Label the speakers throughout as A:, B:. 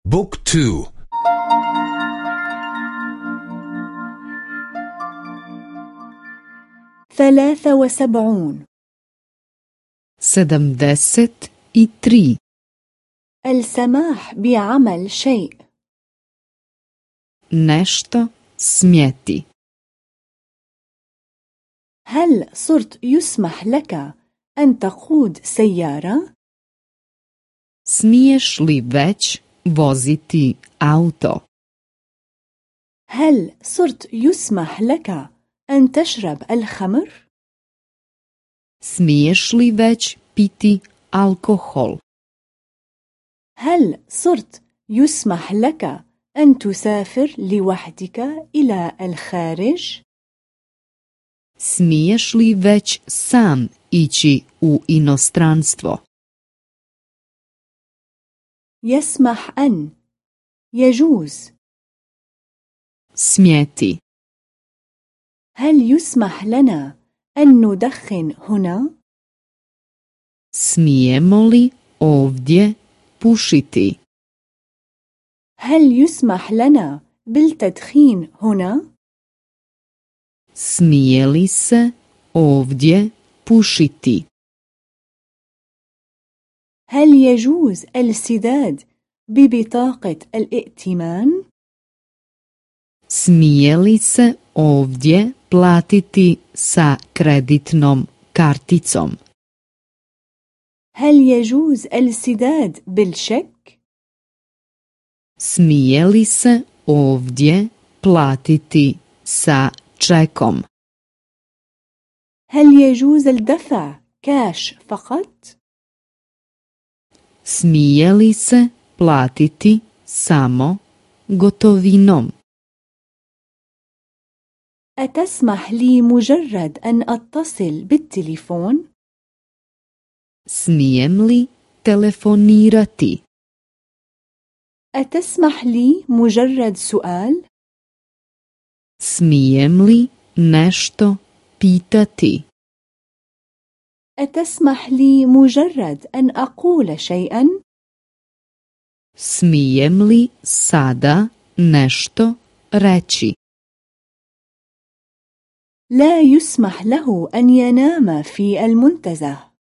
A: بوك تو.
B: 73.
C: 73.
B: السماح بعمل شيء.
C: Nešto smjeti.
B: هل صرت يسمح لك أن تقود سيارة؟
C: Smiješ li već voziti auto?
B: هل صرت يسمح لك أن تشرب الخمر؟
C: Smiješ li već piti alkohol?
B: هل صرت يسمح لك أن تسافر لوحدك إلى الخارج؟
C: Smiješ li već sam ići u inostranstvo?
B: يسمح أن. يجوز.
C: Smjeti.
B: هل يسمح لنا أن ندخن هنا؟
C: Smijemo li ovdje pušiti?
B: هل يسمح لنا بالتدخين هنا؟
C: Smije li se ovdje pušiti?
B: هل يجوز السداد ببطاقة الائتمان؟
C: Smije li se ovdje platiti sa kreditnom karticom?
B: هل يجوز السداد بالشيك؟
C: Smije li se ovdje platiti sa čekom?
B: هل يجوز الدفع كاش فقط؟
C: Smije li se platiti samo gotovinom?
B: أتسمح لي مجرد أن أتصل بالتليفون؟
C: Smijem li telefonirati?
B: أتسمح لي مجرد سؤال؟
C: Smijem li nešto pitati?
B: أتسمح لي مجرد أن أقول شيئا؟
C: Smijem li sada nešto reći?
B: لا يسمح له أن ينام في المنتزه.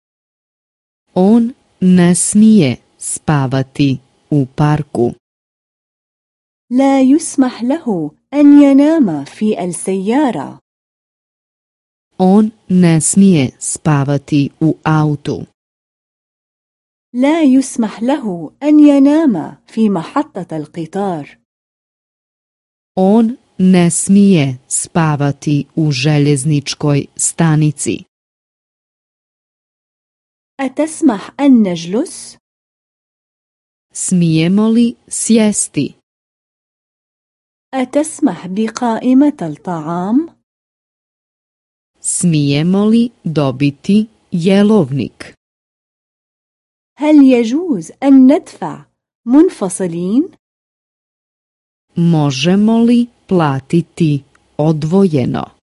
C: On ne smije spavati u parku.
B: لا يسمح له أن ينام في السيارة.
C: On ne smije spavati u autu.
B: لا يسمح له أن ينام في محطة القطار.
C: On ne smije spavati u željezničkoj stanici.
B: أتسمح أن نجلس؟
C: Smijemo li sjesti?
B: أتسمح بقائمة الطعام؟
C: Smijemo li dobiti jelovnik?
B: هل يجوز أن ندفع منفصلين؟
C: Možemo li platiti odvojeno?